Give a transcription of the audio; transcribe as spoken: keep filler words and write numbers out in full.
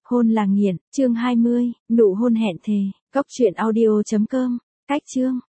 Hôn là nghiện, chương hai mươi, nụ hôn hẹn thề, cốc truyện audio chấm com, cách chương.